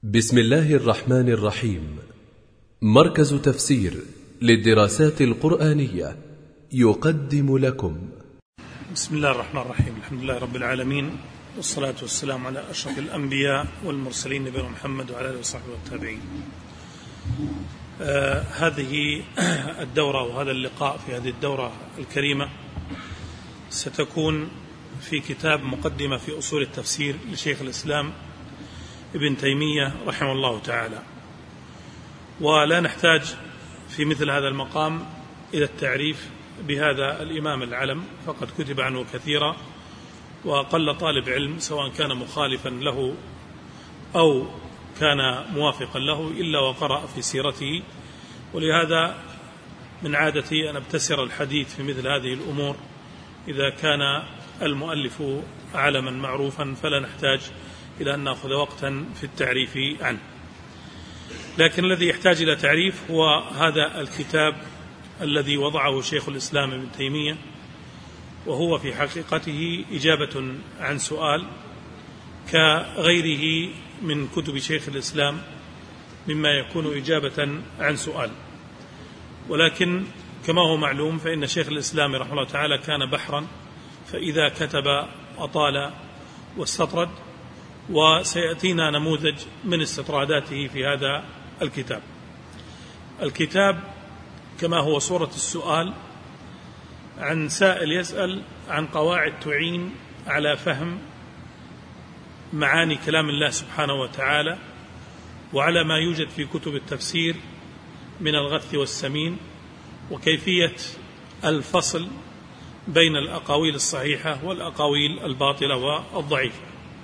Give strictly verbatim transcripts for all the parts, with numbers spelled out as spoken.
بسم الله الرحمن الرحيم. مركز تفسير للدراسات القرآنية يقدم لكم. بسم الله الرحمن الرحيم. الحمد لله رب العالمين، والصلاة والسلام على أشرف الأنبياء والمرسلين نبينا محمد وعلى آله وصحبه والتابعين. آه هذه الدورة وهذا اللقاء في هذه الدورة الكريمة ستكون في كتاب مقدمة في أصول التفسير لشيخ الإسلام ابن تيمية رحمه الله تعالى، ولا نحتاج في مثل هذا المقام إلى التعريف بهذا الإمام العلم، فقد كتب عنه كثيرا، وقل طالب علم سواء كان مخالفا له أو كان موافقا له إلا وقرأ في سيرته. ولهذا من عادتي أن أبتسر الحديث في مثل هذه الأمور إذا كان المؤلف علما معروفا، فلا نحتاج إلى أن نأخذ وقتا في التعريف عنه. لكن الذي يحتاج إلى تعريف هو هذا الكتاب الذي وضعه شيخ الإسلام ابن تيمية، وهو في حقيقته إجابة عن سؤال كغيره من كتب شيخ الإسلام مما يكون إجابة عن سؤال. ولكن كما هو معلوم فإن شيخ الإسلام رحمه الله تعالى كان بحرا، فإذا كتب أطال واستطرد، وسيأتينا نموذج من استطراداته في هذا الكتاب. الكتاب كما هو صورة السؤال عن سائل يسأل عن قواعد تعين على فهم معاني كلام الله سبحانه وتعالى، وعلى ما يوجد في كتب التفسير من الغث والسمين، وكيفية الفصل بين الأقاويل الصحيحة والأقاويل الباطلة والضعيفة.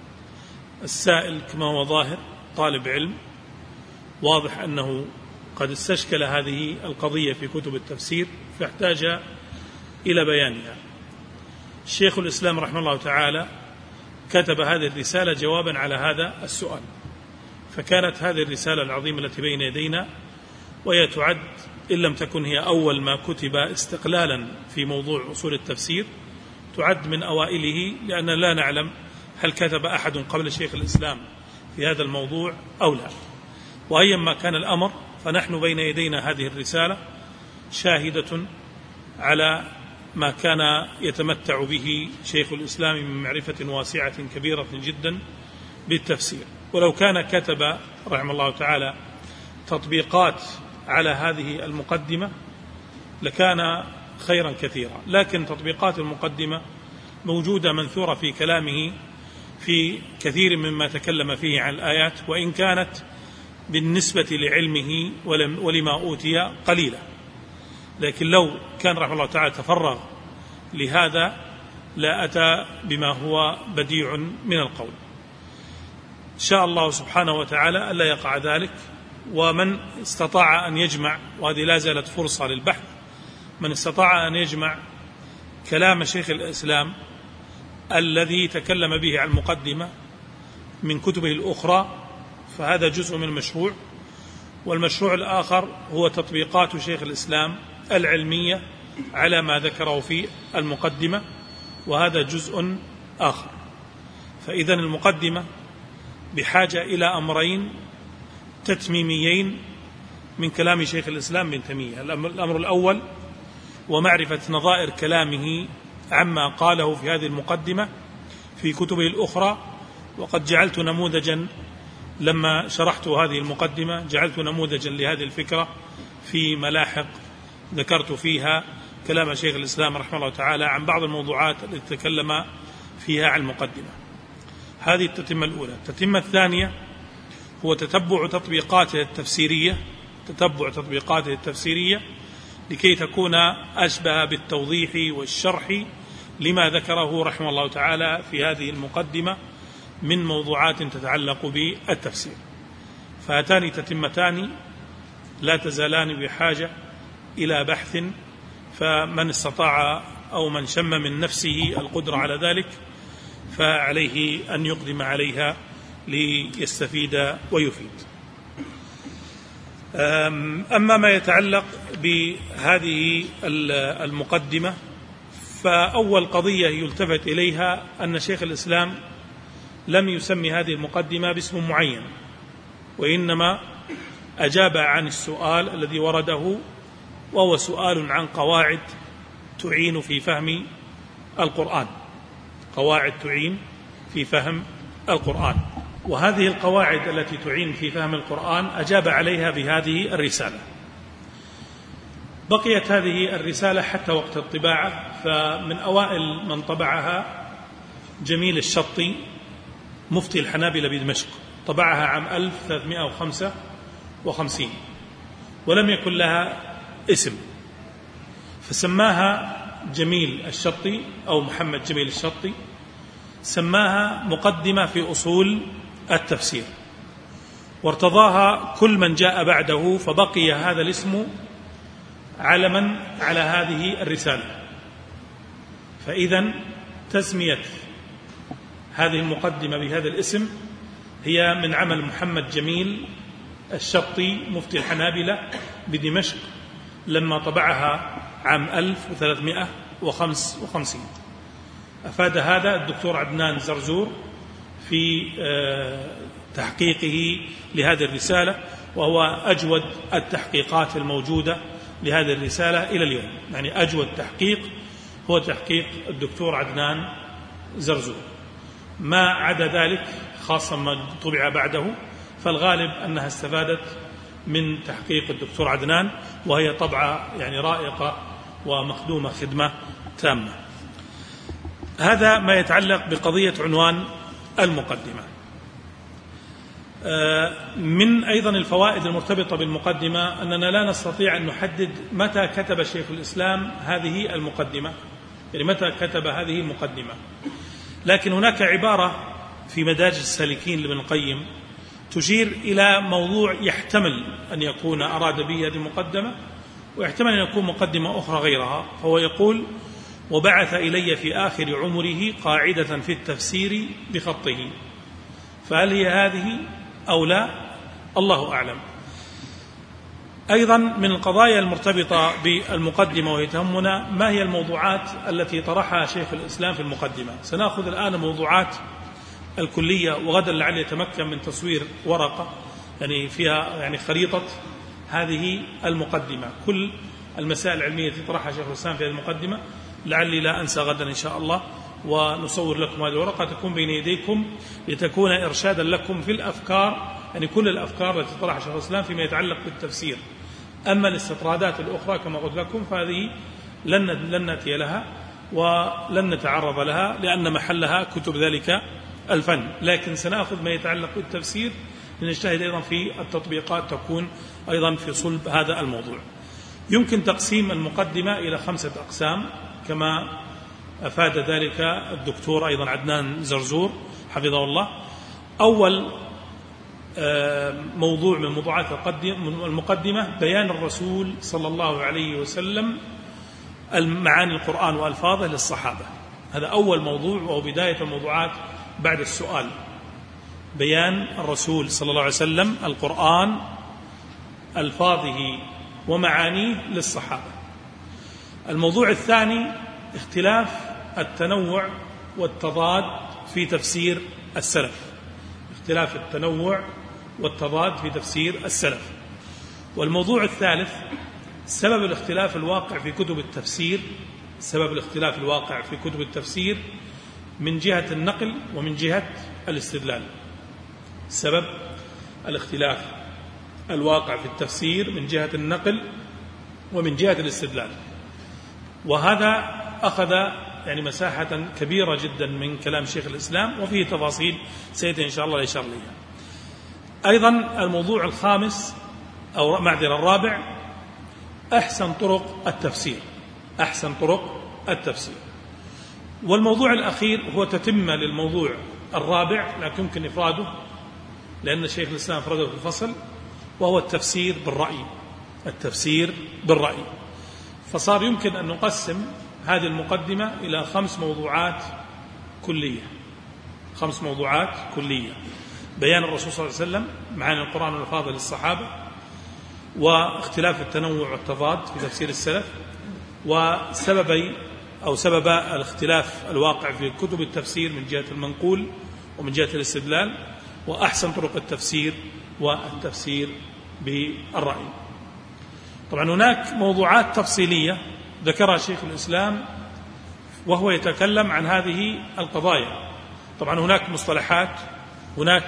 السائل كما هو ظاهر طالب علم، واضح أنه قد استشكل هذه القضية في كتب التفسير فاحتاج إلى بيانها. شيخ الإسلام رحمه الله تعالى كتب هذه الرسالة جوابا على هذا السؤال، فكانت هذه الرسالة العظيمة التي بين يدينا، وهي تعد إن لم تكن هي أول ما كتب استقلالا في موضوع أصول التفسير، تعد من أوائله، لأننا لا نعلم هل كتب أحد قبل شيخ الإسلام في هذا الموضوع أو لا. وأيما كان الأمر فنحن بين يدينا هذه الرسالة شاهدة على ما كان يتمتع به شيخ الإسلام من معرفة واسعة كبيرة جدا بالتفسير. ولو كان كتب رحمه الله تعالى تطبيقات على هذه المقدمة لكان خيرا كثيرا، لكن تطبيقات المقدمة موجودة منثورة في كلامه في كثير مما تكلم فيه عن الآيات، وإن كانت بالنسبة لعلمه ولما أوتي قليلة. لكن لو كان رحمه الله تعالى تفرغ لهذا لا أتى بما هو بديع من القول. شاء الله سبحانه وتعالى ألا يقع ذلك. ومن استطاع أن يجمع، وهذه لا زالت فرصة للبحث، من استطاع أن يجمع كلام شيخ الإسلام الذي تكلم به عن المقدمة من كتبه الأخرى فهذا جزء من المشروع. والمشروع الآخر هو تطبيقات شيخ الإسلام العلمية على ما ذكره في المقدمة، وهذا جزء آخر. فإذا المقدمة بحاجة إلى أمرين تتميميين من كلام شيخ الإسلام ابن تيمية. الأمر الأول ومعرفة نظائر كلامه عما قاله في هذه المقدمة في كتبه الأخرى. وقد جعلت نموذجا لما شرحت هذه المقدمة، جعلت نموذجا لهذه الفكرة في ملاحق ذكرت فيها كلام شيخ الإسلام رحمه الله تعالى عن بعض الموضوعات التي تكلم فيها عن المقدمة. هذه التتمة الأولى. التتمة الثانية هو تتبع تطبيقاته التفسيرية تتبع تطبيقاته التفسيرية لكي تكون أشبه بالتوضيح والشرح لما ذكره رحمه الله تعالى في هذه المقدمة من موضوعات تتعلق بالتفسير. فهاتان تتمتان لا تزالان بحاجة إلى بحث، فمن استطاع أو من شم من نفسه القدرة على ذلك فعليه أن يقدم عليها ليستفيد ويفيد. أما ما يتعلق بهذه المقدمة، فأول قضية يلتفت إليها أن شيخ الإسلام لم يسمي هذه المقدمة باسم معين، وإنما أجاب عن السؤال الذي ورده، وهو سؤال عن قواعد تعين في فهم القرآن، قواعد تعين في فهم القرآن. وهذه القواعد التي تعين في فهم القرآن أجاب عليها بهذه الرسالة. بقيت هذه الرسالة حتى وقت الطباعة، فمن أوائل من طبعها جميل الشطي مفتي الحنابلة بدمشق، طبعها عام ألف وثلاثمائة وخمسة وخمسين، ولم يكن لها اسم، فسماها جميل الشطي أو محمد جميل الشطي، سماها مقدمة في أصول التفسير، وارتضاها كل من جاء بعده، فبقي هذا الاسم علما على هذه الرسالة. فإذن تسمية هذه المقدمة بهذا الاسم هي من عمل محمد جميل الشطي مفتي الحنابلة بدمشق لما طبعها عام ألف وثلاثمائة وخمسة وخمسين. أفاد هذا الدكتور عدنان زرزور في تحقيقه لهذه الرسالة، وهو أجود التحقيقات الموجودة لهذه الرسالة إلى اليوم، يعني أجود تحقيق هو تحقيق الدكتور عدنان زرزور. ما عدا ذلك خاصة ما طبع بعده فالغالب أنها استفادت من تحقيق الدكتور عدنان، وهي طبعة يعني رائقة ومخدومة خدمة تامة. هذا ما يتعلق بقضية عنوان المقدمة. من أيضا الفوائد المرتبطة بالمقدمة أننا لا نستطيع أن نحدد متى كتب شيخ الإسلام هذه المقدمة، يعني متى كتب هذه المقدمة، لكن هناك عبارة في مدارج السالكين لابن القيم تشير إلى موضوع يحتمل أن يكون أراد به هذه المقدمة، ويحتمل أن يكون مقدمة أخرى غيرها. فهو يقول: وبعث إلي في آخر عمره قاعدة في التفسير بخطه. فهل هي هذه أو لا؟ الله أعلم. أيضا من القضايا المرتبطة بالمقدمة وهي تهمنا ما هي الموضوعات التي طرحها شيخ الإسلام في المقدمة. سنأخذ الآن موضوعات الكلية، وغدا لعل يتمكن من تصوير ورقة يعني فيها يعني خريطة هذه المقدمة، كل المسائل العلمية التي طرحها شيخ الإسلام في هذه المقدمة، لعلي لا أنسى غدا إن شاء الله ونصور لكم هذه الورقة تكون بين يديكم لتكون إرشادا لكم في الأفكار، يعني كل الأفكار التي طرحها شيخ الإسلام فيما يتعلق بالتفسير. أما الاستطرادات الأخرى كما قلت لكم فهذه لن لن نأتي لها ولن نتعرض لها لأن محلها كتب ذلك الفن، لكن سنأخذ ما يتعلق بالتفسير لنجتهد أيضا في التطبيقات تكون أيضا في صلب هذا الموضوع. يمكن تقسيم المقدمة إلى خمسة أقسام كما أفاد ذلك الدكتور أيضا عدنان زرزور حفظه الله. أول موضوع من موضوعات المقدمة بيان الرسول صلى الله عليه وسلم المعاني القرآن وألفاظه للصحابة، هذا أول موضوع وهو بداية الموضوعات بعد السؤال، بيان الرسول صلى الله عليه وسلم القرآن ألفاظه ومعانيه للصحابة. الموضوع الثاني اختلاف التنوع والتضاد في تفسير السلف، اختلاف التنوع والتضاد في تفسير السلف. والموضوع الثالث سبب الاختلاف الواقع في كتب التفسير، سبب الاختلاف الواقع في كتب التفسير من جهة النقل ومن جهة الاستدلال، سبب الاختلاف الواقع في التفسير من جهة النقل ومن جهة الاستدلال. وهذا أخذ يعني مساحة كبيرة جدا من كلام شيخ الإسلام وفيه تفاصيل سيأتي إن شاء الله لإشارة لها. أيضا الموضوع الخامس أو معذرة الرابع أحسن طرق التفسير، أحسن طرق التفسير. والموضوع الأخير هو تتمة للموضوع الرابع لكن يمكن إفراده لأن شيخ الإسلام أفرده في الفصل، وهو التفسير بالرأي، التفسير بالرأي. فصار يمكن أن نقسم هذه المقدمة إلى خمس موضوعات كلية، خمس موضوعات كلية: بيان الرسول صلى الله عليه وسلم، معاني القرآن والألفاظ للصحابة، واختلاف التنوع والتضاد في تفسير السلف، وسببي أو سبب الاختلاف الواقع في كتب التفسير من جهة المنقول ومن جهة الاستدلال، وأحسن طرق التفسير والتفسير بالرأي. طبعا هناك موضوعات تفصيلية ذكرها شيخ الإسلام وهو يتكلم عن هذه القضايا. طبعا هناك مصطلحات، هناك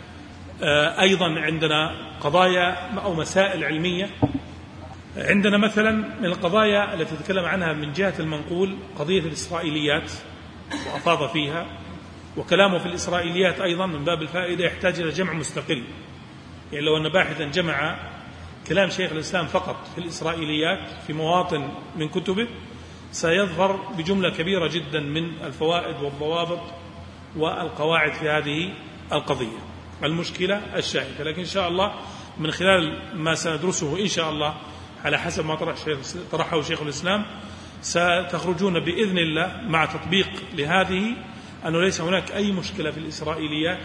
أيضا عندنا قضايا أو مسائل علمية. عندنا مثلا من القضايا التي تتكلم عنها من جهة المنقول قضية الإسرائيليات وأفاض فيها، وكلامه في الإسرائيليات أيضا من باب الفائدة يحتاج إلى جمع مستقل. يعني لو أن باحثا جمع كلام شيخ الإسلام فقط في الإسرائيليات في مواطن من كتبه سيظهر بجملة كبيرة جدا من الفوائد والضوابط والقواعد في هذه القضية المشكلة الشائكة. لكن إن شاء الله من خلال ما سندرسه إن شاء الله على حسب ما طرحه شيخ الإسلام ستخرجون بإذن الله مع تطبيق لهذه أنه ليس هناك أي مشكلة في الإسرائيليات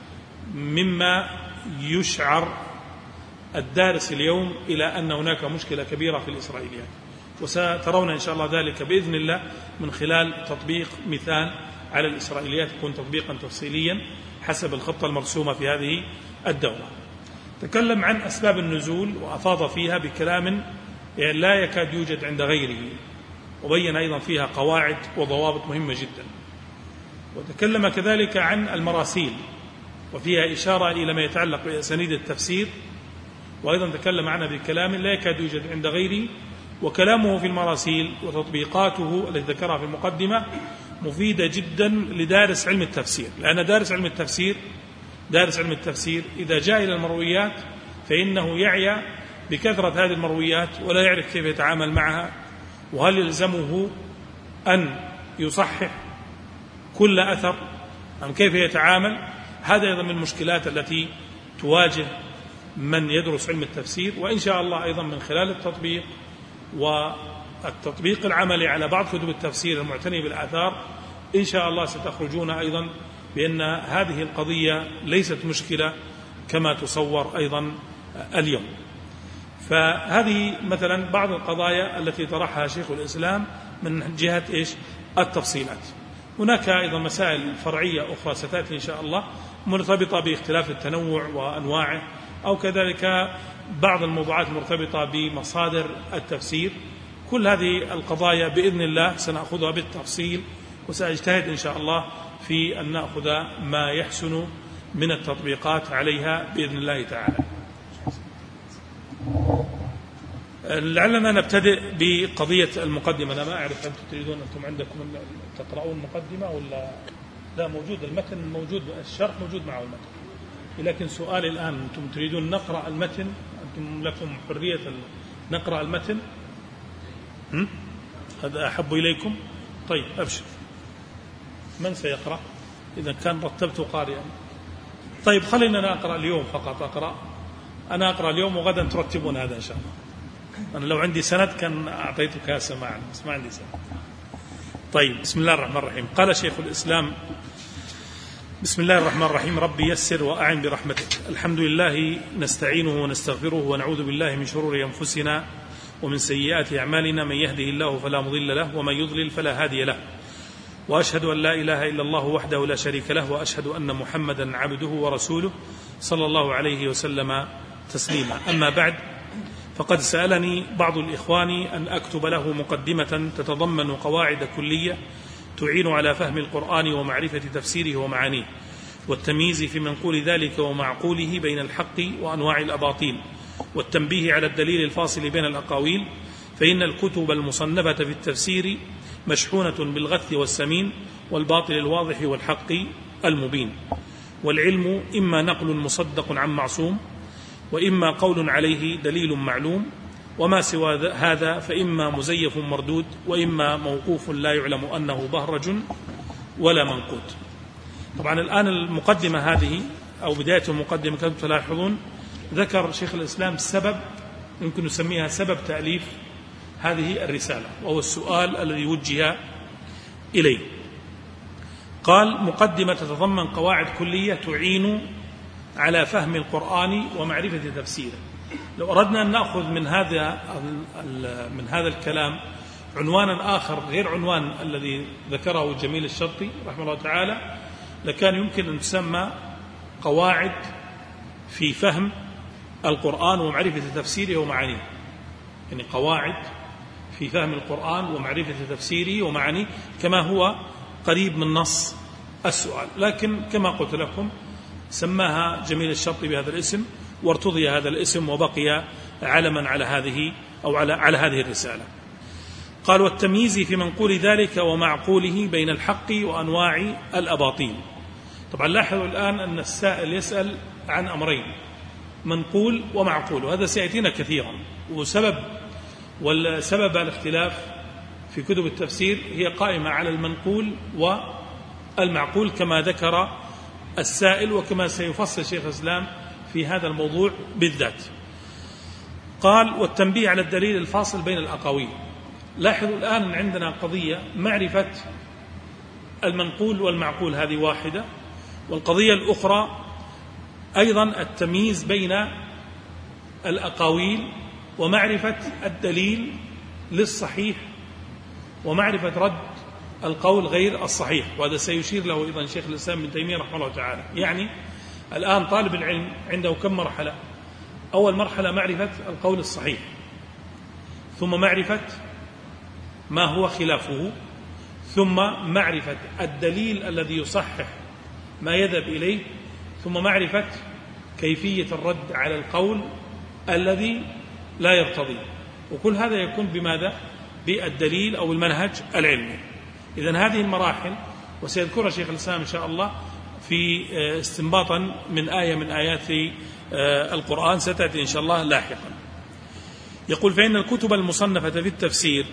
مما يشعر الدارس اليوم إلى أن هناك مشكلة كبيرة في الإسرائيليات، وسترون إن شاء الله ذلك بإذن الله من خلال تطبيق مثال على الإسرائيليات يكون تطبيقا تفصيليا حسب الخطة المرسومة في هذه الدورة. تكلم عن أسباب النزول وأفاض فيها بكلام يعني لا يكاد يوجد عند غيره، وبين أيضا فيها قواعد وضوابط مهمة جدا. وتكلم كذلك عن المراسيل وفيها إشارة إلى ما يتعلق بأسانيد التفسير، وأيضا تكلم عنها بكلام لا يكاد يوجد عند غيره. وكلامه في المراسيل وتطبيقاته التي ذكرها في المقدمة مفيدة جدا لدارس علم التفسير، لأن دارس علم التفسير دارس علم التفسير إذا جاء إلى المرويات فإنه يعي بكثرة هذه المرويات ولا يعرف كيف يتعامل معها، وهل يلزمه أن يصحح كل أثر أم كيف يتعامل. هذا أيضا من المشكلات التي تواجه من يدرس علم التفسير. وإن شاء الله أيضا من خلال التطبيق والتطبيق العملي على بعض كتب التفسير المعتنية بالآثار إن شاء الله ستخرجون أيضا بأن هذه القضية ليست مشكلة كما تصور أيضا اليوم. فهذه مثلا بعض القضايا التي طرحها شيخ الإسلام من جهة إيش التفصيلات. هناك أيضا مسائل فرعية أخرى ستأتي إن شاء الله مرتبطة باختلاف التنوع وأنواعه، أو كذلك بعض الموضوعات المرتبطة بمصادر التفسير. كل هذه القضايا بإذن الله سنأخذها بالتفصيل، وسأجتهد إن شاء الله في أن نأخذ ما يحسن من التطبيقات عليها بإذن الله تعالى. لعلنا نبتدئ بقضية المقدمة. أنا ما أعرف أنتم تريدون أنتم عندكم تقرؤون مقدمة ولا لا؟ موجود المتن، موجود الشرح موجود معه المتن، لكن سؤالي الآن أنتم تريدون نقرأ المتن؟ أنتم لكم حرية نقرأ المتن؟ هذا أحب إليكم؟ طيب أبشر. من سيقرأ؟ إذا كان رتبت قارئا. طيب خلينا نقرأ اليوم فقط. أقرأ أنا أقرأ اليوم وغدا ترتبون هذا إن شاء الله. أنا لو عندي سند كان أعطيتك كاسة معنا، بس ما عندي سند. طيب بسم الله الرحمن الرحيم. قال شيخ الإسلام: بسم الله الرحمن الرحيم. ربي يسر وأعن برحمتك. الحمد لله نستعينه ونستغفره ونعوذ بالله من شرور أنفسنا ومن سيئات أعمالنا، من يهده الله فلا مضل له ومن يضلل فلا هادي له، وأشهد أن لا إله إلا الله وحده لا شريك له، وأشهد أن محمدا عبده ورسوله صلى الله عليه وسلم تسليما. أما بعد، فقد سألني بعض الإخوان أن أكتب له مقدمة تتضمن قواعد كلية تعين على فهم القرآن ومعرفة تفسيره ومعانيه، والتمييز في منقول ذلك ومعقوله بين الحق وأنواع الأباطيل، والتنبيه على الدليل الفاصل بين الأقاويل، فإن الكتب المصنفة في التفسير مشحونة بالغث والسمين والباطل الواضح والحق المبين. والعلم إما نقل مصدق عن معصوم، وإما قول عليه دليل معلوم، وما سوى هذا فإما مزيف مردود، وإما موقوف لا يعلم أنه بهرج ولا منقود. طبعا الآن المقدمة هذه أو بداية المقدمة كما تلاحظون ذكر شيخ الإسلام سبب يمكن نسميها سبب تأليف هذه الرسالة، وهو السؤال الذي وجه إليه. قال: مقدمة تتضمن قواعد كلية تعين على فهم القرآن ومعرفة تفسيره. لو أردنا أن نأخذ من هذا من هذا الكلام عنوانا آخر غير عنوان الذي ذكره جميل الشرطي رحمه الله تعالى، لكان يمكن أن تسمى قواعد في فهم القرآن ومعرفة تفسيره ومعانيه، يعني قواعد في فهم القرآن ومعرفة تفسيره ومعانيه كما هو قريب من نص السؤال. لكن كما قلت لكم سماها جميل الشرطي بهذا الاسم وارتضي هذا الاسم وبقي علما على هذه أو على, على هذه الرسالة. قال والتمييز في منقول ذلك ومعقوله بين الحق وأنواع الأباطيل. طبعا لاحظوا الآن أن السائل يسأل عن أمرين، منقول ومعقول، وهذا سيأتينا كثيرا. وسبب والسبب الاختلاف في كتب التفسير هي قائمة على المنقول والمعقول كما ذكر السائل وكما سيفصل شيخ الإسلام في هذا الموضوع بالذات. قال والتنبيه على الدليل الفاصل بين الأقاويل. لاحظوا الآن عندنا قضية معرفة المنقول والمعقول، هذه واحدة، والقضية الأخرى أيضا التمييز بين الأقاويل ومعرفة الدليل للصحيح ومعرفة رد القول غير الصحيح، وهذا سيشير له أيضا شيخ الإسلام ابن تيمية رحمه الله تعالى. يعني الآن طالب العلم عنده كم مرحلة؟ أول مرحلة معرفة القول الصحيح، ثم معرفة ما هو خلافه، ثم معرفة الدليل الذي يصحح ما يذهب إليه، ثم معرفة كيفية الرد على القول الذي لا يرتضي. وكل هذا يكون بماذا؟ بالدليل أو المنهج العلمي. إذن هذه المراحل وسيذكرها شيخ الإسلام إن شاء الله في استنباطا من آية من آيات القرآن ستأتي إن شاء الله لاحقا. يقول فإن الكتب المصنفة في التفسير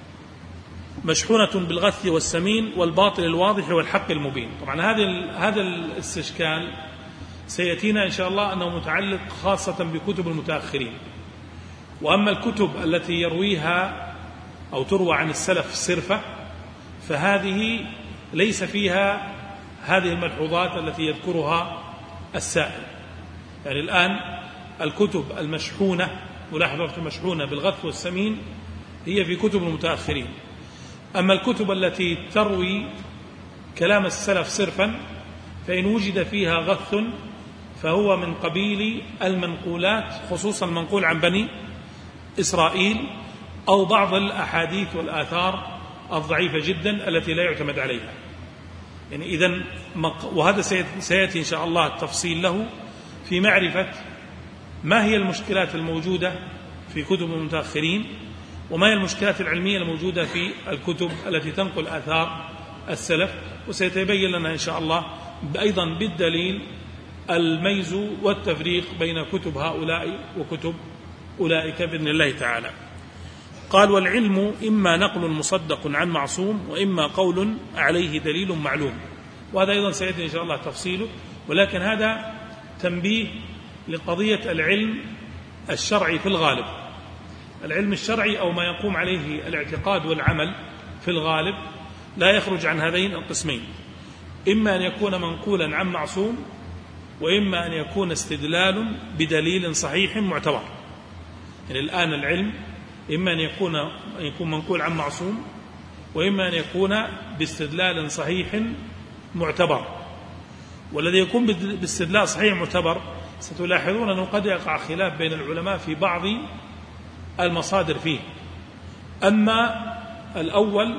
مشحونة بالغث والسمين والباطل الواضح والحق المبين. طبعا هذا هذا الاستشكال سيأتينا إن شاء الله أنه متعلق خاصة بكتب المتأخرين. وأما الكتب التي يرويها أو تروى عن السلف صرفة فهذه ليس فيها هذه الملحوظات التي يذكرها السائل. يعني الآن الكتب المشحونة، ملاحظة المشحونة بالغث والسمين، هي في كتب المتأخرين. أما الكتب التي تروي كلام السلف صرفا فإن وجد فيها غث فهو من قبيل المنقولات، خصوصا المنقول عن بني إسرائيل أو بعض الأحاديث والآثار الضعيفة جدا التي لا يعتمد عليها. يعني إذن وهذا سيأتي إن شاء الله التفصيل له في معرفة ما هي المشكلات الموجودة في كتب المتأخرين وما هي المشكلات العلمية الموجودة في الكتب التي تنقل آثار السلف، وسيتبين لنا إن شاء الله أيضا بالدليل الميز والتفريق بين كتب هؤلاء وكتب أولئك بإذن الله تعالى. قال والعلم إما نقل مصدق عن معصوم وإما قول عليه دليل معلوم. وهذا أيضا سيأتي إن شاء الله تفصيله، ولكن هذا تنبيه لقضية العلم الشرعي في الغالب. العلم الشرعي أو ما يقوم عليه الاعتقاد والعمل في الغالب لا يخرج عن هذين القسمين، إما أن يكون منقولا عن معصوم وإما أن يكون استدلال بدليل صحيح معتبر. يعني الآن العلم إما أن يكون, أن يكون منقول عن معصوم وإما أن يكون باستدلال صحيح معتبر. والذي يكون باستدلال صحيح معتبر ستلاحظون أنه قد يقع خلاف بين العلماء في بعض المصادر فيه. أما الأول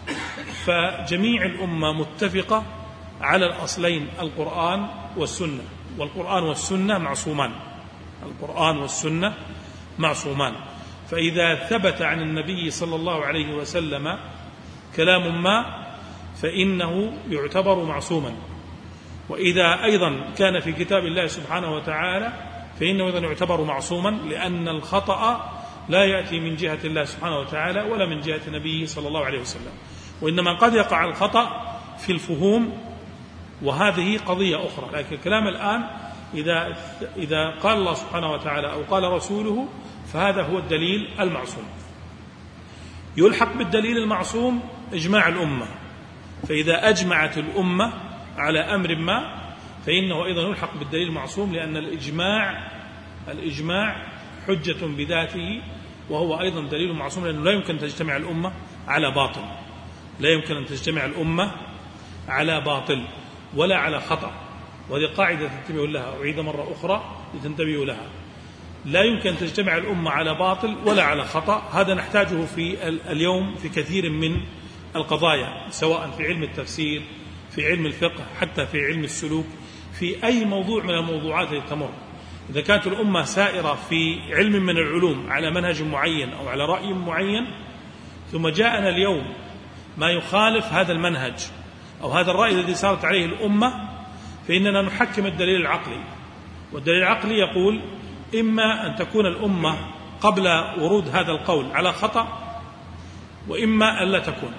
فجميع الأمة متفقة على الأصلين القرآن والسنة، والقرآن والسنة معصومان، القرآن والسنة معصومان. فإذا ثبت عن النبي صلى الله عليه وسلم كلام ما فإنه يعتبر معصوما، وإذا أيضا كان في كتاب الله سبحانه وتعالى فإنه أيضا يعتبر معصوما، لأن الخطأ لا يأتي من جهة الله سبحانه وتعالى ولا من جهة نبيه صلى الله عليه وسلم، وإنما قد يقع الخطأ في الفهوم، وهذه قضية أخرى. لكن الكلام الآن إذا, إذا قال الله سبحانه وتعالى أو قال رسوله فهذا هو الدليل المعصوم. يلحق بالدليل المعصوم إجماع الأمة، فإذا أجمعت الأمة على أمر ما فإنه أيضا يلحق بالدليل المعصوم، لأن الإجماع الإجماع حجة بذاته وهو أيضا دليل معصوم، لأنه لا يمكن أن تجتمع الأمة على باطل، لا يمكن أن تجتمع الأمة على باطل ولا على خطأ. وهذه قاعدة تنتبهوا لها، أعيد مرة أخرى لتنتبهوا لها. لا يمكن أن تجتمع الأمة على باطل ولا على خطأ. هذا نحتاجه في اليوم في كثير من القضايا، سواء في علم التفسير، في علم الفقه، حتى في علم السلوك، في أي موضوع من الموضوعات التي تمر. إذا كانت الأمة سائرة في علم من العلوم على منهج معين أو على رأي معين، ثم جاءنا اليوم ما يخالف هذا المنهج أو هذا الرأي الذي سارت عليه الأمة، فإننا نحكم الدليل العقلي. والدليل العقلي يقول إما أن تكون الأمة قبل ورود هذا القول على خطأ، وإما أن لا تكون.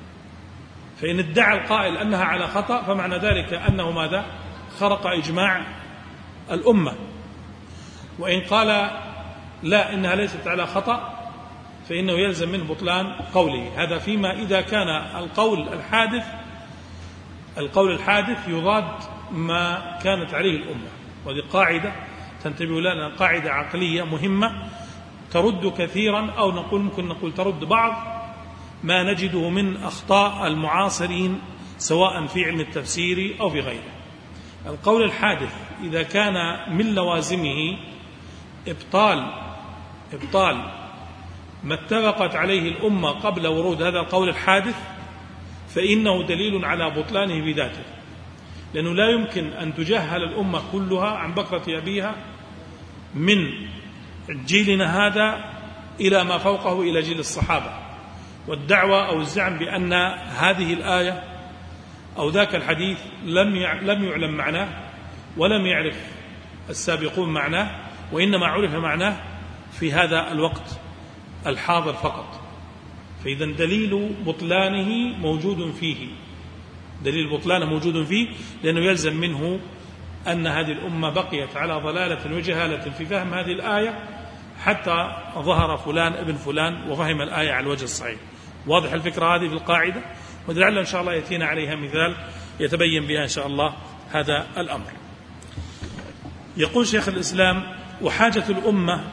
فإن ادعى القائل أنها على خطأ فمعنى ذلك أنه ماذا؟ خرق إجماع الأمة. وإن قال لا إنها ليست على خطأ فإنه يلزم منه بطلان قوله. هذا فيما إذا كان القول الحادث القول الحادث يضاد ما كانت عليه الأمة. وهذه قاعدة تنتبه لنا، قاعدة عقلية مهمة ترد كثيرا، أو نقول ممكن نقول ترد بعض ما نجده من أخطاء المعاصرين سواء في علم التفسير أو في غيره. القول الحادث إذا كان من لوازمه إبطال إبطال ما اتفقت عليه الأمة قبل ورود هذا القول الحادث، فإنه دليل على بطلانه بذاته، لأنه لا يمكن أن تجهل الأمة كلها عن بكرة أبيها من جيلنا هذا إلى ما فوقه إلى جيل الصحابة، والدعوة أو الزعم بأن هذه الآية أو ذاك الحديث لم لم يعلم معناه ولم يعرف السابقون معناه، وإنما عرف معناه في هذا الوقت الحاضر فقط. فإذا دليل بطلانه موجود فيه، دليل بطلانه موجود فيه، لأنه يلزم منه أن هذه الأمة بقيت على ضلالة وجهالة في فهم هذه الآية حتى ظهر فلان ابن فلان وفهم الآية على الوجه الصحيح. واضح الفكرة هذه في القاعدة، ولعل إن شاء الله يأتينا عليها مثال يتبين بها إن شاء الله هذا الأمر. يقول شيخ الإسلام: وحاجة الأمة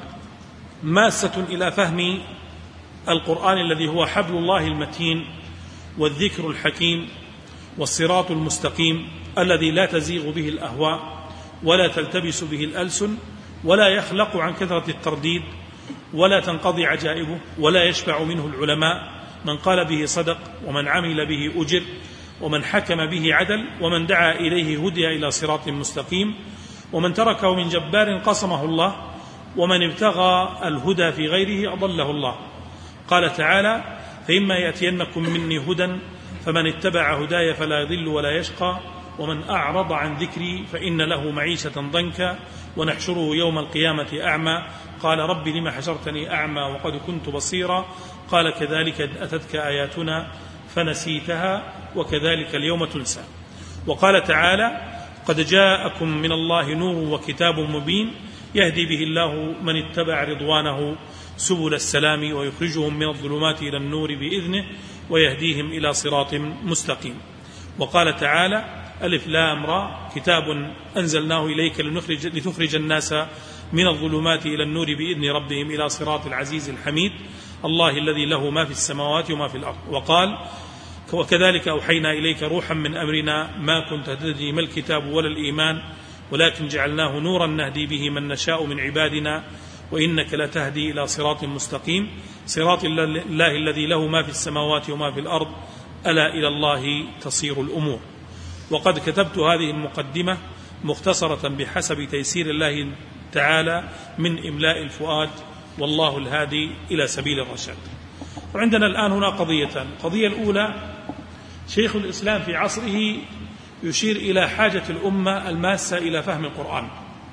ماسة إلى فهم القرآن الذي هو حبل الله المتين والذكر الحكيم والصراط المستقيم الذي لا تزيغ به الأهواء ولا تلتبس به الألسن ولا يخلق عن كثرة الترديد ولا تنقضي عجائبه ولا يشفع منه العلماء، من قال به صدق ومن عمل به أجر ومن حكم به عدل ومن دعا إليه هدي إلى صراط مستقيم ومن تركه من جبار قصمه الله ومن ابتغى الهدى في غيره أضله الله. قال تعالى: فإما يأتينكم مني هدى فمن اتبع هداي فلا يضل ولا يشقى ومن أعرض عن ذكري فإن له معيشة ضنكا ونحشره يوم القيامة أعمى قال رب لم حشرتني أعمى وقد كنت بصيرا قال كذلك أتتك آياتنا فنسيتها وكذلك اليوم تنسى. وقال تعالى: قد جاءكم من الله نور وكتاب مبين يهدي به الله من اتبع رضوانه سبل السلام ويخرجهم من الظلمات إلى النور بإذنه ويهديهم إلى صراط مستقيم. وقال تعالى: ألف لام را كتاب أنزلناه إليك لنخرج لتخرج الناس من الظلمات إلى النور بإذن ربهم إلى صراط العزيز الحميد الله الذي له ما في السماوات وما في الأرض. وقال: وكذلك أوحينا إليك روحا من أمرنا ما كنت تدري ما الكتاب ولا الإيمان ولكن جعلناه نورا نهدي به من نشاء من عبادنا وإنك لتهدي إلى صراط مستقيم صراط الله الذي له ما في السماوات وما في الأرض ألا إلى الله تصير الأمور. وقد كتبت هذه المقدمة مختصرة بحسب تيسير الله تعالى من إملاء الفؤاد والله الهادي إلى سبيل الرشاد. وعندنا الآن هنا قضيتان. القضية الأولى: شيخ الإسلام في عصره يشير إلى حاجة الأمة الماسة إلى فهم القرآن،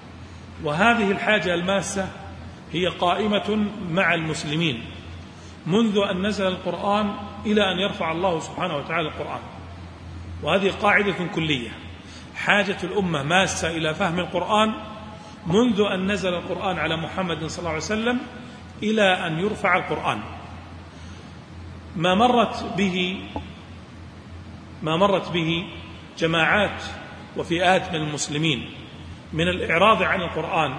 وهذه الحاجة الماسة هي قائمة مع المسلمين منذ أن نزل القرآن إلى أن يرفع الله سبحانه وتعالى القرآن. وهذه قاعدة كلية: حاجة الأمة ماسة إلى فهم القرآن منذ أن نزل القرآن على محمد صلى الله عليه وسلم إلى أن يرفع القرآن. ما مرت به ما مرت به جماعات وفئات من المسلمين من الإعراض عن القرآن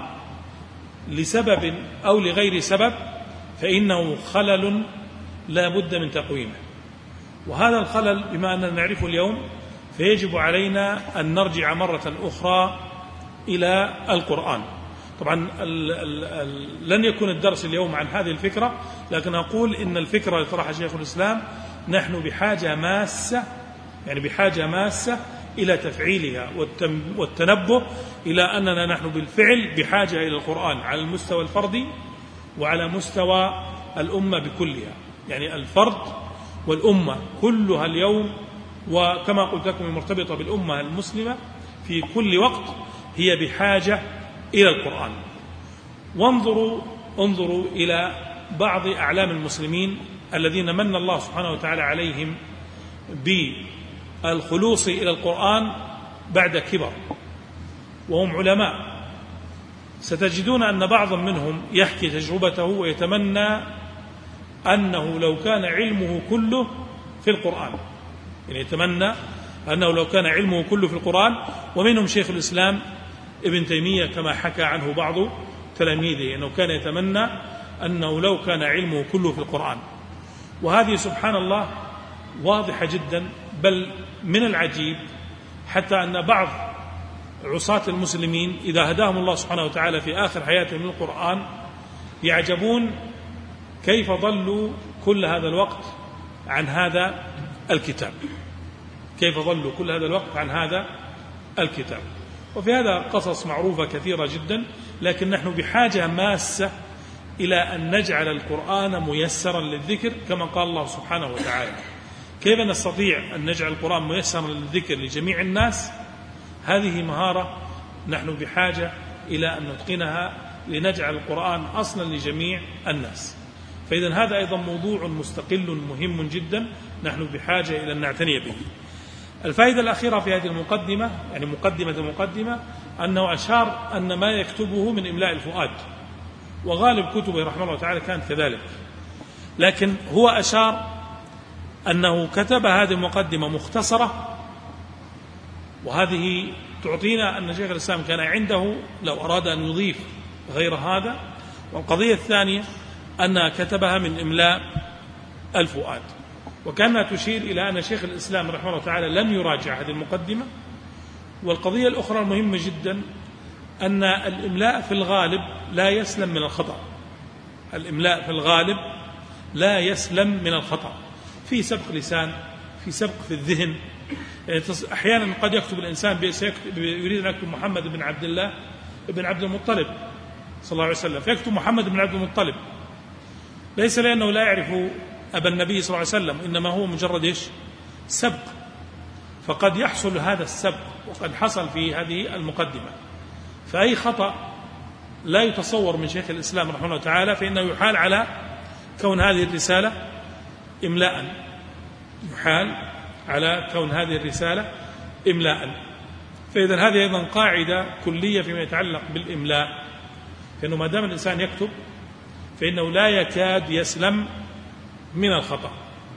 لسبب أو لغير سبب فإنه خلل لا بد من تقويمه. وهذا الخلل بما أننا نعرفه اليوم فيجب علينا أن نرجع مرة أخرى إلى القرآن طبعا ال ال ال لن يكون الدرس اليوم عن هذه الفكرة، لكن أقول إن الفكرة اللي طرحها شيخ الإسلام نحن بحاجة ماسة، يعني بحاجة ماسة إلى تفعيلها والتنبه إلى أننا نحن بالفعل بحاجة إلى القرآن على المستوى الفردي وعلى مستوى الأمة بكلها، يعني الفرد والأمة كلها اليوم، وكما قلت لكم مرتبطة بالأمة المسلمة في كل وقت، هي بحاجة إلى القرآن. وانظروا انظروا إلى بعض أعلام المسلمين الذين من الله سبحانه وتعالى عليهم بالخلوص إلى القرآن بعد كبر وهم علماء. ستجدون أن بعضا منهم يحكي تجربته ويتمنى أنه لو كان علمه كله في القرآن، يعني يتمنى أنه لو كان علمه كله في القرآن. ومنهم شيخ الإسلام ابن تيمية كما حكى عنه بعض تلاميذه أنه كان يتمنى أنه لو كان علمه كله في القرآن. وهذه سبحان الله واضحة جدا، بل من العجيب حتى أن بعض عصاة المسلمين إذا هداهم الله سبحانه وتعالى في آخر حياتهم من القرآن يعجبون كيف ضلوا كل هذا الوقت عن هذا الكتاب، كيف ضلوا كل هذا الوقت عن هذا الكتاب. وفي هذا قصص معروفة كثيرة جدا، لكن نحن بحاجة ماسة إلى أن نجعل القرآن ميسرا للذكر كما قال الله سبحانه وتعالى. كيف نستطيع أن نجعل القرآن ميسرا للذكر لجميع الناس؟ هذه مهارة نحن بحاجة إلى أن نتقنها لنجعل القرآن أصلا لجميع الناس. فإذا هذا أيضا موضوع مستقل مهم جدا نحن بحاجة إلى أن نعتني به. الفائدة الأخيرة في هذه المقدمة، يعني مقدمة المقدمة، أنه أشار أن ما يكتبه من إملاء الفؤاد، وغالب كتبه رحمه الله تعالى كانت كذلك، لكن هو أشار أنه كتب هذه المقدمة مختصرة، وهذه تعطينا أن شيخ الإسلام كان عنده لو أراد أن يضيف غير هذا. والقضية الثانية أنها كتبها من إملاء الفؤاد، وكانها تشير إلى أن شيخ الإسلام رحمه الله تعالى لم يراجع هذه المقدمة. والقضية الأخرى المهمة جدا أن الإملاء في الغالب لا يسلم من الخطأ، الإملاء في الغالب لا يسلم من الخطأ، في سبق لسان، في سبق في الذهن. يعني أحيانا قد يكتب الإنسان يريد أن يكتب محمد بن عبد الله بن عبد المطلب صلى الله عليه وسلم، فيكتب محمد بن عبد المطلب، ليس لأنه لا يعرف أبا النبي صلى الله عليه وسلم، إنما هو مجرد إيش؟ سبق. فقد يحصل هذا السبق، وقد حصل في هذه المقدمة. فأي خطأ لا يتصور من شيخ الإسلام رحمه الله تعالى فإنه يحال على كون هذه الرسالة إملاء، يحال على كون هذه الرسالة إملاء. فإذا هذه أيضا قاعدة كلية فيما يتعلق بالإملاء، فإنه ما دام الإنسان يكتب فإنه لا يكاد يسلم من الخطأ.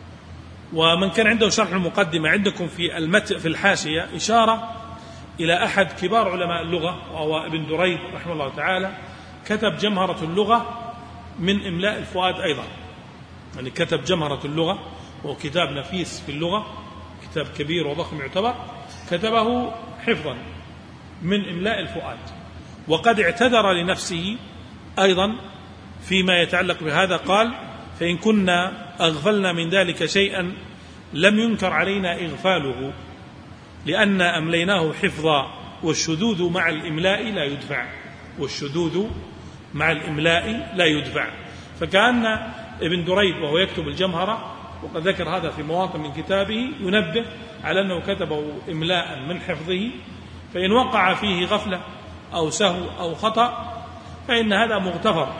ومن كان عنده شرح المقدمة عندكم في المت في الحاشية إشارة إلى أحد كبار علماء اللغة وهو ابن دريد رحمه الله تعالى، كتب جمهرة اللغة من إملاء الفؤاد أيضا، يعني كتب جمهرة اللغة وهو كتاب نفيس في اللغة، كتاب كبير وضخم يعتبر، كتبه حفظا من إملاء الفؤاد. وقد اعتذر لنفسه أيضا فيما يتعلق بهذا، قال: فإن كنا أغفلنا من ذلك شيئا لم ينكر علينا إغفاله، لأن أمليناه حفظا، والشذوذ مع الإملاء لا يدفع، والشذوذ مع الإملاء لا يدفع. فكأن ابن دريد وهو يكتب الجمهرة، وقد ذكر هذا في مواطن من كتابه، ينبه على أنه كتبه إملاء من حفظه، فإن وقع فيه غفلة أو سهو أو خطأ فإن هذا مغتفر.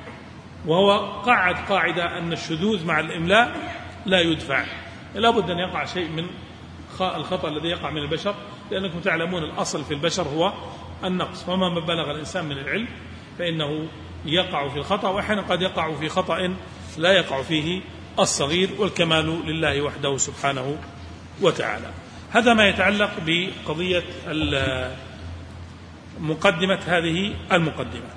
وهو قاعد قاعدة أن الشذوذ مع الإملاء لا يدفع، لا بد أن يقع شيء من الخطأ الذي يقع من البشر، لأنكم تعلمون الأصل في البشر هو النقص، وما بلغ الإنسان من العلم فإنه يقع في الخطأ، وأحيانا قد يقع في خطأ لا يقع فيه الصغير، والكمال لله وحده سبحانه وتعالى. هذا ما يتعلق بقضية مقدمة هذه المقدمة.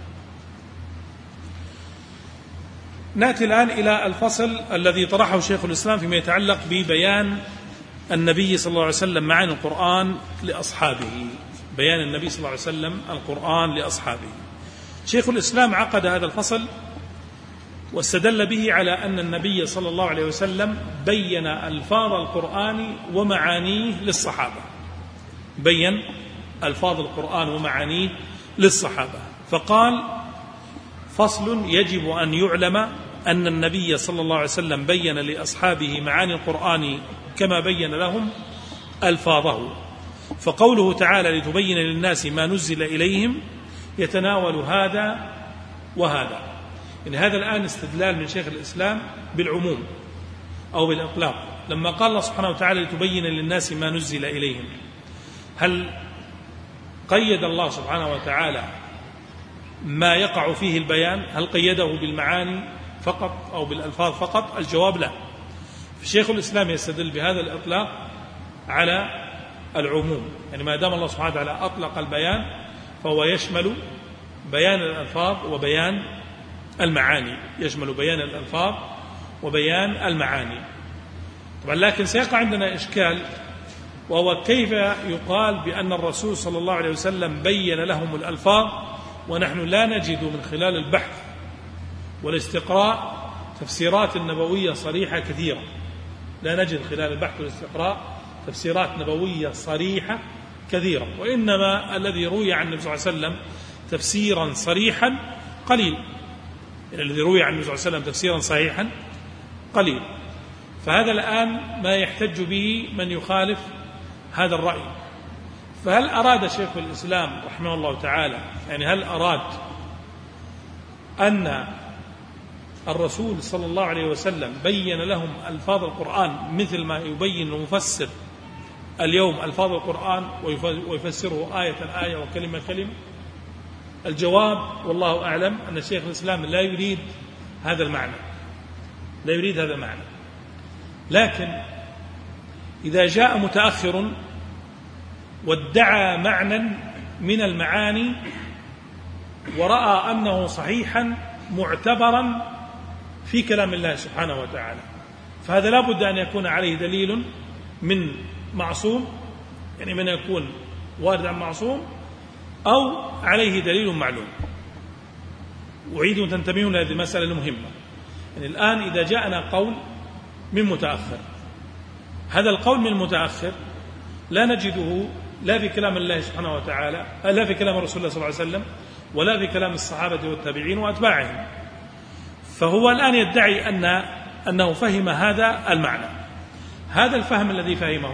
نأتي الآن إلى الفصل الذي طرحه شيخ الإسلام فيما يتعلق ببيان النبي صلى الله عليه وسلم معاني القرآن لأصحابه، بيان النبي صلى الله عليه وسلم القرآن لأصحابه. شيخ الإسلام عقد هذا الفصل واستدل به على أن النبي صلى الله عليه وسلم بين ألفاظ القرآن ومعانيه للصحابة، بين ألفاظ القرآن ومعانيه للصحابة، فقال: فصل: يجب أن يعلم أن النبي صلى الله عليه وسلم بين لأصحابه معاني القرآن كما بين لهم ألفاظه، فقوله تعالى: لتبين للناس ما نزل إليهم يتناول هذا وهذا. إن هذا الآن استدلال من شيخ الإسلام بالعموم أو بالإطلاق، لما قال الله سبحانه وتعالى: لتبين للناس ما نزل إليهم، هل قيد الله سبحانه وتعالى ما يقع فيه البيان؟ هل قيده بالمعاني فقط أو بالألفاظ فقط؟ الجواب لا. فشيخ الإسلام يستدل بهذا الإطلاق على العموم، يعني ما دام الله سبحانه وتعالى أطلق البيان فهو يشمل بيان الألفاظ وبيان المعاني، يشمل بيان الألفاظ وبيان المعاني. طبعا لكن سيقع عندنا إشكال، وهو كيف يقال بأن الرسول صلى الله عليه وسلم بين لهم الألفاظ ونحن لا نجد من خلال البحث والاستقراء تفسيرات نبوية صريحة كثيرة، لا نجد خلال البحث والاستقراء تفسيرات نبوية صريحة كثيرة، وإنما الذي روي عن النبي صلى الله عليه وسلم تفسيرا صريحا قليل، يعني الذي روي عن النبي صلى الله عليه وسلم تفسيرا صحيحا قليل. فهذا الآن ما يحتج به من يخالف هذا الرأي. فهل أراد شيخ الإسلام رحمه الله تعالى، يعني هل أراد أن الرسول صلى الله عليه وسلم بين لهم ألفاظ القرآن مثل ما يبين المفسر اليوم ألفاظ القرآن ويفسره آية آية وكلمة كلمة؟ الجواب والله أعلم أن شيخ الإسلام لا يريد هذا المعنى، لا يريد هذا المعنى. لكن إذا جاء متأخر وادعى معنى من المعاني ورأى أنه صحيحا معتبرا في كلام الله سبحانه وتعالى، فهذا لا بد أن يكون عليه دليل من معصوم، يعني من يكون وارد عن معصوم، أو عليه دليل معلوم. أعيد أن تنتبهون لهذه المسألة المهمة. يعني الآن إذا جاءنا قول من متأخر، هذا القول من المتأخر لا نجده لا في كلام الله سبحانه وتعالى، لا في كلام رسول الله صلى الله عليه وسلم، ولا في كلام الصحابة والتابعين وأتباعهم. فهو الآن يدعي أن أنه فهم هذا المعنى. هذا الفهم الذي فهمه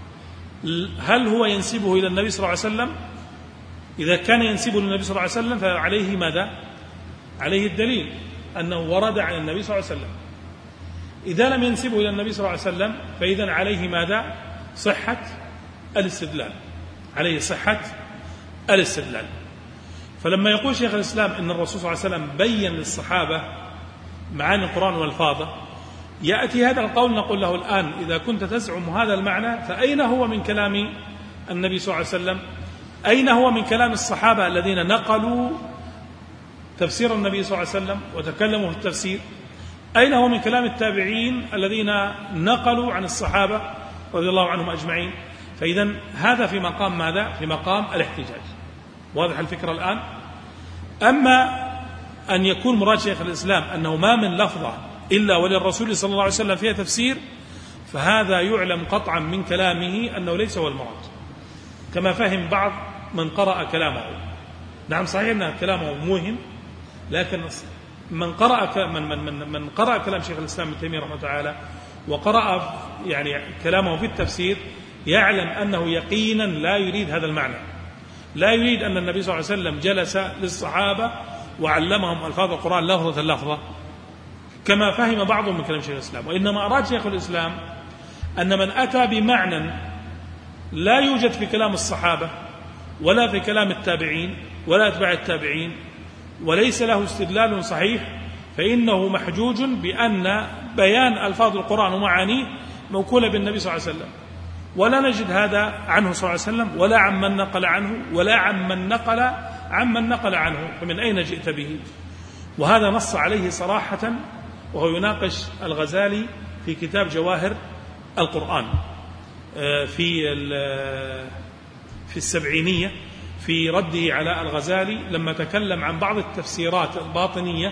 هل هو ينسبه إلى النبي صلى الله عليه وسلم؟ إذا كان ينسبه للنبي صلى الله عليه وسلم فعليه ماذا؟ عليه الدليل أنه ورد عن النبي صلى الله عليه وسلم. إذا لم ينسبه إلى النبي صلى الله عليه وسلم فإذن عليه ماذا؟ صحة الاستدلال، عليه صحة الاستدلال. فلما يقول شيخ الإسلام إن الرسول صلى الله عليه وسلم بين للصحابة معاني القرآن والفاظه، يأتي هذا القول نقول له الآن إذا كنت تزعم هذا المعنى فأين هو من كلام النبي صلى الله عليه وسلم؟ أين هو من كلام الصحابة الذين نقلوا تفسير النبي صلى الله عليه وسلم وتكلموا في التفسير؟ أين هو من كلام التابعين الذين نقلوا عن الصحابة رضي الله عنهم أجمعين؟ فإذا هذا في مقام ماذا؟ في مقام الاحتجاج. واضح الفكرة الآن؟ أما أن يكون مراد شيخ الإسلام أنه ما من لفظة إلا وللرسول صلى الله عليه وسلم فيها تفسير، فهذا يعلم قطعا من كلامه أنه ليس هو المراد، كما فهم بعض من قرأ كلامه. نعم صحيح أن كلامه موهم، لكن من قرأ من من من, من قرأ كلام شيخ الإسلام ابن تيمية رحمه الله تعالى وقرأ يعني كلامه في التفسير يعلم أنه يقينا لا يريد هذا المعنى، لا يريد أن النبي صلى الله عليه وسلم جلس للصحابة وعلمهم ألفاظ القرآن لفظة لفظة كما فهم بعضهم من كلام شيخ الإسلام، وإنما أراد شيخ الإسلام أن من أتى بمعنى لا يوجد في كلام الصحابة ولا في كلام التابعين ولا أتباع التابعين وليس له استدلال صحيح فإنه محجوج بأن بيان ألفاظ القرآن ومعانيه موكولة بالنبي صلى الله عليه وسلم، ولا نجد هذا عنه صلى الله عليه وسلم ولا عمن نقل عنه ولا عمن نقل عمن نقل عنه، فمن أين جئت به؟ وهذا نص عليه صراحة، وهو يناقش الغزالي في كتاب جواهر القرآن في في السبعينية، في رده على الغزالي لما تكلم عن بعض التفسيرات الباطنية،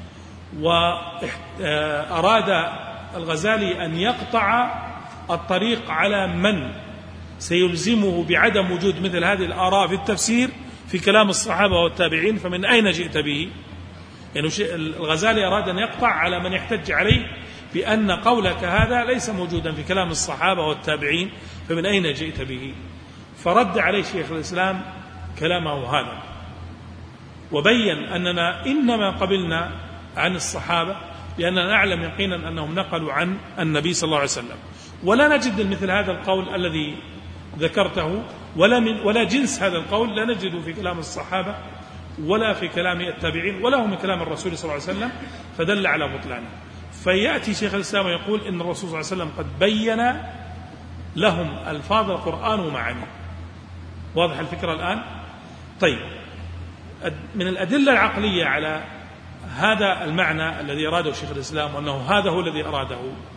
وأراد الغزالي أن يقطع الطريق على من سيلزمه بعدم وجود مثل هذه الآراء في التفسير في كلام الصحابة والتابعين، فمن أين جئت به؟ يعني الغزالي أراد أن يقطع على من يحتج عليه بأن قولك هذا ليس موجودا في كلام الصحابة والتابعين، فمن أين جئت به؟ فرد عليه شيخ الإسلام كلامه هذا، وبين أننا إنما قبلنا عن الصحابة لأننا نعلم يقينا أنهم نقلوا عن النبي صلى الله عليه وسلم، ولا نجد مثل هذا القول الذي ذكرته ولا, من ولا جنس هذا القول لا نجده في كلام الصحابة ولا في كلام التابعين ولا هو من كلام الرسول صلى الله عليه وسلم، فدل على بطلانه. فيأتي شيخ الإسلام ويقول إن الرسول صلى الله عليه وسلم قد بين لهم ألفاظ القرآن ومعانيه. واضح الفكرة الآن؟ طيب، من الأدلة العقلية على هذا المعنى الذي أراده شيخ الإسلام وأنه هذا هو الذي أراده،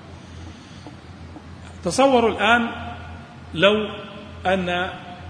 تصوروا الآن لو أن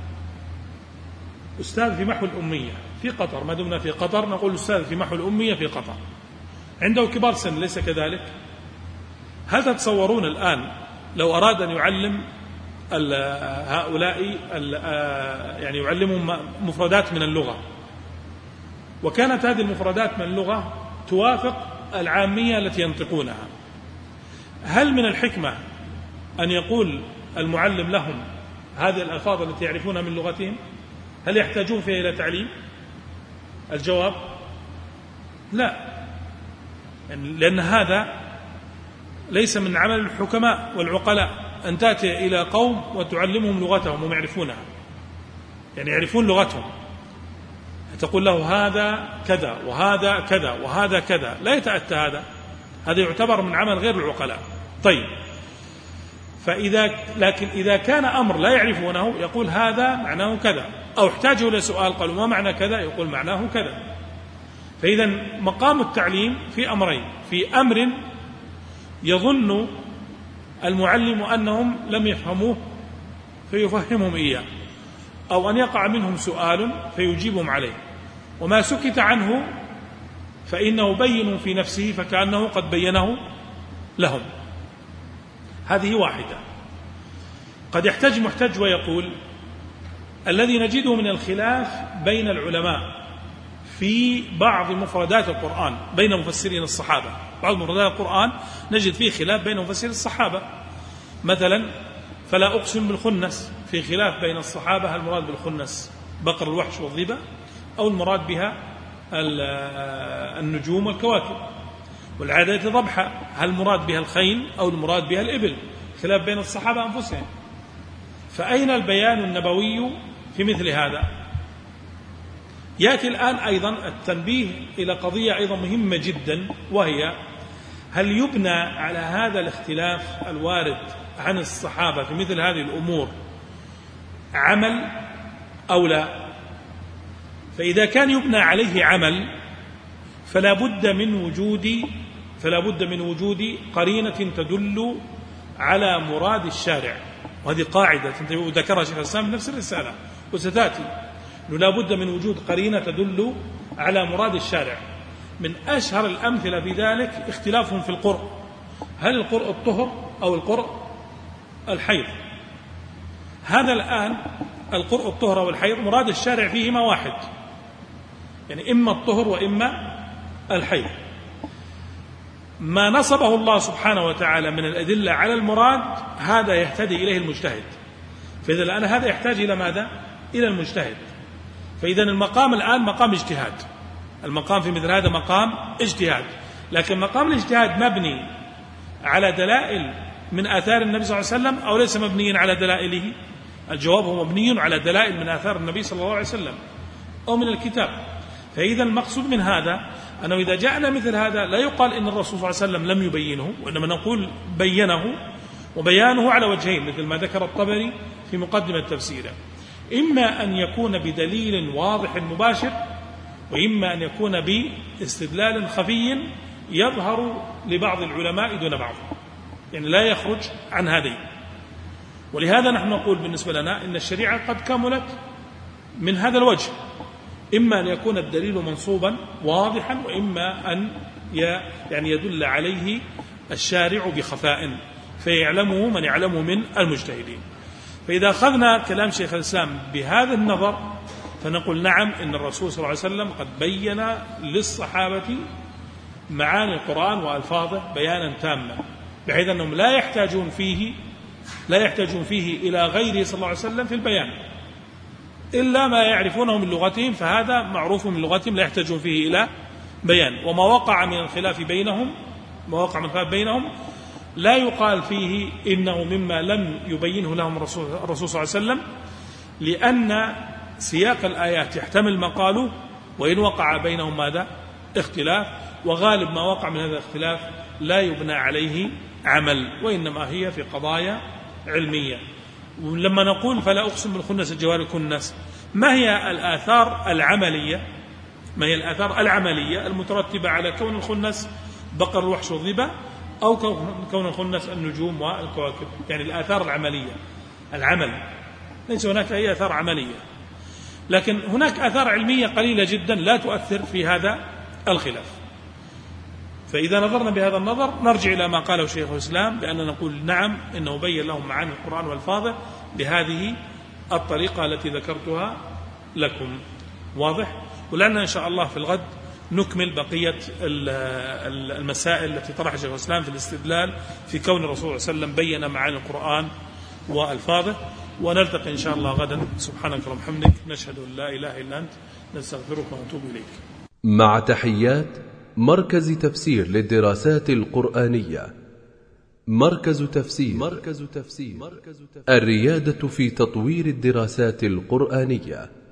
أستاذ في محو الأمية في قطر، ما دمنا في قطر نقول أستاذ في محو الأمية في قطر، عنده كبار سن، ليس كذلك؟ هل تتصورون الآن لو أراد أن يعلم هؤلاء يعني يعلمهم مفردات من اللغة، وكانت هذه المفردات من اللغة توافق العامية التي ينطقونها، هل من الحكمة أن يقول المعلم لهم هذه الألفاظ التي يعرفونها من لغتهم؟ هل يحتاجون فيها إلى تعليم؟ الجواب لا، لأن هذا ليس من عمل الحكماء والعقلاء أن تأتي إلى قوم وتعلمهم لغتهم وهم يعرفونها، يعني يعرفون لغتهم، تقول له هذا كذا وهذا كذا وهذا كذا، لا يتأتى هذا، هذا يعتبر من عمل غير العقلاء. طيب، فإذا لكن إذا كان أمر لا يعرفونه يقول هذا معناه كذا، أو احتاجوا إلى سؤال قالوا ما معنى كذا يقول معناه كذا. فإذا مقام التعليم في أمرين: في أمر يظن المعلم أنهم لم يفهموه فيفهمهم إياه، أو أن يقع منهم سؤال فيجيبهم عليه، وما سكت عنه فإنه بين في نفسه فكأنه قد بينه لهم. هذه واحدة. قد يحتج محتج ويقول الذي نجده من الخلاف بين العلماء في بعض مفردات القرآن بين مفسرين الصحابة، بعض مفردات القرآن نجد فيه خلاف بين مفسرين الصحابة، مثلا فلا أقسم بالخنس، في خلاف بين الصحابة هل المراد بالخنس بقر الوحش والظبا أو المراد بها النجوم والكواكب، والعادة ضبحة هل المراد بها الخيل أو المراد بها الإبل، خلاف بين الصحابة أنفسهم. فأين البيان النبوي في مثل هذا؟ يأتي الآن أيضا التنبيه إلى قضية أيضا مهمة جدا، وهي هل يبنى على هذا الاختلاف الوارد عن الصحابة في مثل هذه الأمور عمل أو لا؟ فإذا كان يبنى عليه عمل فلا بد من وجود فلا بد من وجود قرينة تدل على مراد الشارع، وهذه قاعدة ذكرها شيخ الإسلام في نفس الرسالة وستأتي، لا بد من وجود قرينة تدل على مراد الشارع. من أشهر الأمثلة في ذلك اختلافهم في القرء، هل القرء الطهر أو القرء الحيض؟ هذا الآن القرء الطهر والحيض مراد الشارع فيهما واحد، يعني إما الطهر وإما الحيض. ما نصبه الله سبحانه وتعالى من الأدلة على المراد هذا يهتدي إليه المجتهد، فإذا الآن هذا يحتاج إلى ماذا؟ إلى المجتهد. فإذا المقام الآن مقام اجتهاد، المقام في مثل هذا مقام اجتهاد، لكن مقام الاجتهاد مبني على دلائل من آثار النبي صلى الله عليه وسلم أو ليس مبنيا على دلائله؟ الجواب هو مبني على دلائل من آثار النبي صلى الله عليه وسلم أو من الكتاب. فإذا المقصود من هذا أنه إذا جاءنا مثل هذا لا يقال إن الرسول صلى الله عليه وسلم لم يبينه، وإنما نقول بينه، وبيانه على وجهين مثل ما ذكر الطبري في مقدمة تفسيره: إما أن يكون بدليل واضح مباشر، وإما أن يكون باستدلال خفي يظهر لبعض العلماء دون بعض، يعني لا يخرج عن هذين. ولهذا نحن نقول بالنسبة لنا إن الشريعة قد كملت من هذا الوجه، إما أن يكون الدليل منصوبا واضحا، وإما أن يعني يدل عليه الشارع بخفاء فيعلمه من يعلمه من المجتهدين. فإذا أخذنا كلام شيخ الإسلام بهذا النظر فنقول نعم، إن الرسول صلى الله عليه وسلم قد بين للصحابة معاني القرآن وألفاظه بيانا تاما، بحيث أنهم لا يحتاجون فيه لا يحتاجون فيه إلى غيره صلى الله عليه وسلم في البيان، إلا ما يعرفونه من لغتهم، فهذا معروف من لغتهم لا يحتاجون فيه إلى بيان. وما وقع من الخلاف بينهم ما وقع من الخلاف بينهم لا يقال فيه إنه مما لم يبينه لهم الرسول, الرسول صلى الله عليه وسلم، لأن سياق الآيات يحتمل ما قالوا، وإن وقع بينهم ماذا؟ اختلاف، وغالب ما وقع من هذا الاختلاف لا يبنى عليه عمل، وإنما هي في قضايا علمية. ولما نقول فلا أقسم بالخنس الجوار الكنس، ما هي الآثار العملية ما هي الآثار العملية المترتبة على كون الخنس بقر الوحش والظبا، أو كون الخنس النجوم والكواكب؟ يعني الآثار العملية، العمل، ليس هناك أي آثار عملية، لكن هناك آثار علمية قليلة جدا لا تؤثر في هذا الخلاف. فإذا نظرنا بهذا النظر نرجع إلى ما قاله شيخ الإسلام، بأننا نقول نعم إنه بين لهم معاني القرآن والفاظه بهذه الطريقة التي ذكرتها لكم. واضح؟ ولأننا إن شاء الله في الغد نكمل بقية المسائل التي طرحها شيخ الإسلام في الاستدلال في كون الرسول صلى الله عليه وسلم بين معاني القرآن وألفاظه. ونلتقي إن شاء الله غدا. سبحانك اللهم وبحمدك، نشهد أن لا إله إلا أنت، نستغفرك ونتوب إليك. مع تحيات مركز تفسير للدراسات القرآنية. مركز تفسير. مركز تفسير. الريادة في تطوير الدراسات القرآنية.